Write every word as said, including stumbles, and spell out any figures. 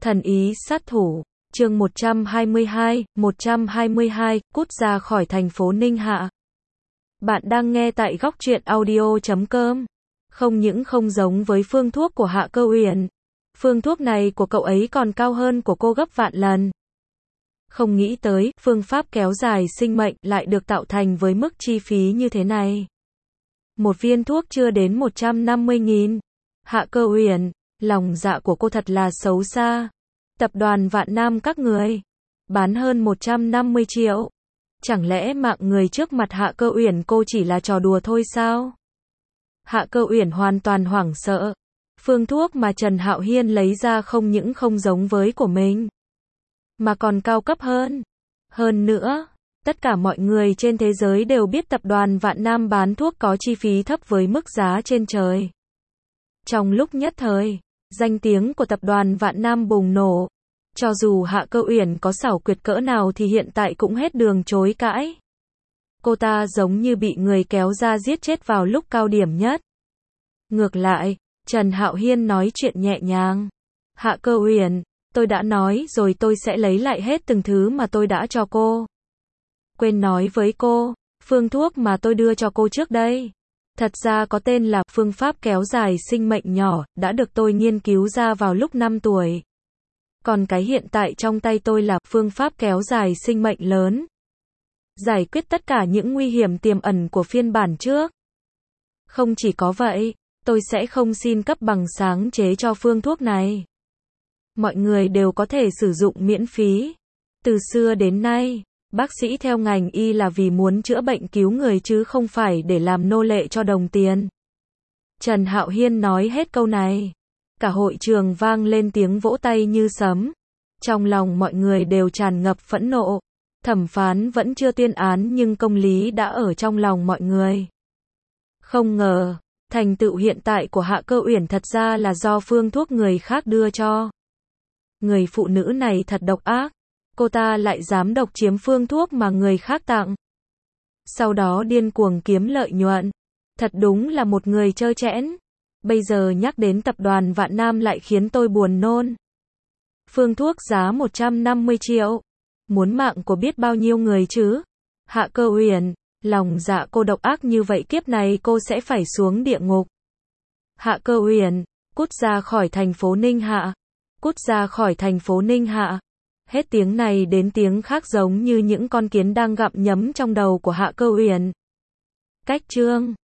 Thần ý sát thủ, chương một trăm hai mươi hai, một trăm hai mươi hai, cút ra khỏi thành phố Ninh Hạ. Bạn đang nghe tại góc truyện audio chấm com. Không những không giống với phương thuốc của Hạ Cơ Uyển, phương thuốc này của cậu ấy còn cao hơn của cô gấp vạn lần. Không nghĩ tới, phương pháp kéo dài sinh mệnh lại được tạo thành với mức chi phí như thế này. Một viên thuốc chưa đến một trăm năm mươi nghìn. Hạ Cơ Uyển, lòng dạ của cô thật là xấu xa. Tập đoàn Vạn Nam các người bán hơn một trăm năm mươi triệu. Chẳng lẽ mạng người trước mặt Hạ Cơ Uyển cô chỉ là trò đùa thôi sao? Hạ Cơ Uyển hoàn toàn hoảng sợ. Phương thuốc mà Trần Hạo Hiên lấy ra không những không giống với của mình, mà còn cao cấp hơn. Hơn nữa, tất cả mọi người trên thế giới đều biết tập đoàn Vạn Nam bán thuốc có chi phí thấp với mức giá trên trời. Trong lúc nhất thời, danh tiếng của tập đoàn Vạn Nam bùng nổ. Cho dù Hạ Cơ Uyển có xảo quyệt cỡ nào thì hiện tại cũng hết đường chối cãi. Cô ta giống như bị người kéo ra giết chết vào lúc cao điểm nhất. Ngược lại, Trần Hạo Hiên nói chuyện nhẹ nhàng. Hạ Cơ Uyển, tôi đã nói rồi tôi sẽ lấy lại hết từng thứ mà tôi đã cho cô. Quên nói với cô, phương thuốc mà tôi đưa cho cô trước đây, thật ra có tên là phương pháp kéo dài sinh mệnh nhỏ, đã được tôi nghiên cứu ra vào lúc năm tuổi. Còn cái hiện tại trong tay tôi là phương pháp kéo dài sinh mệnh lớn. Giải quyết tất cả những nguy hiểm tiềm ẩn của phiên bản trước. Không chỉ có vậy, tôi sẽ không xin cấp bằng sáng chế cho phương thuốc này. Mọi người đều có thể sử dụng miễn phí. Từ xưa đến nay, bác sĩ theo ngành y là vì muốn chữa bệnh cứu người chứ không phải để làm nô lệ cho đồng tiền. Trần Hạo Hiên nói hết câu này. Cả hội trường vang lên tiếng vỗ tay như sấm. Trong lòng mọi người đều tràn ngập phẫn nộ. Thẩm phán vẫn chưa tuyên án nhưng công lý đã ở trong lòng mọi người. Không ngờ, thành tựu hiện tại của Hạ Cơ Uyển thật ra là do phương thuốc người khác đưa cho. Người phụ nữ này thật độc ác. Cô ta lại dám độc chiếm phương thuốc mà người khác tặng. Sau đó điên cuồng kiếm lợi nhuận. Thật đúng là một người trơ trẽn. Bây giờ nhắc đến tập đoàn Vạn Nam lại khiến tôi buồn nôn. Phương thuốc giá một trăm năm mươi triệu. Muốn mạng của biết bao nhiêu người chứ? Hạ Cơ Uyển, lòng dạ cô độc ác như vậy kiếp này cô sẽ phải xuống địa ngục. Hạ Cơ Uyển, cút ra khỏi thành phố Ninh Hạ. Cút ra khỏi thành phố Ninh Hạ. Hết tiếng này đến tiếng khác giống như những con kiến đang gặm nhấm trong đầu của Hạ Cơ Uyển. Cách chương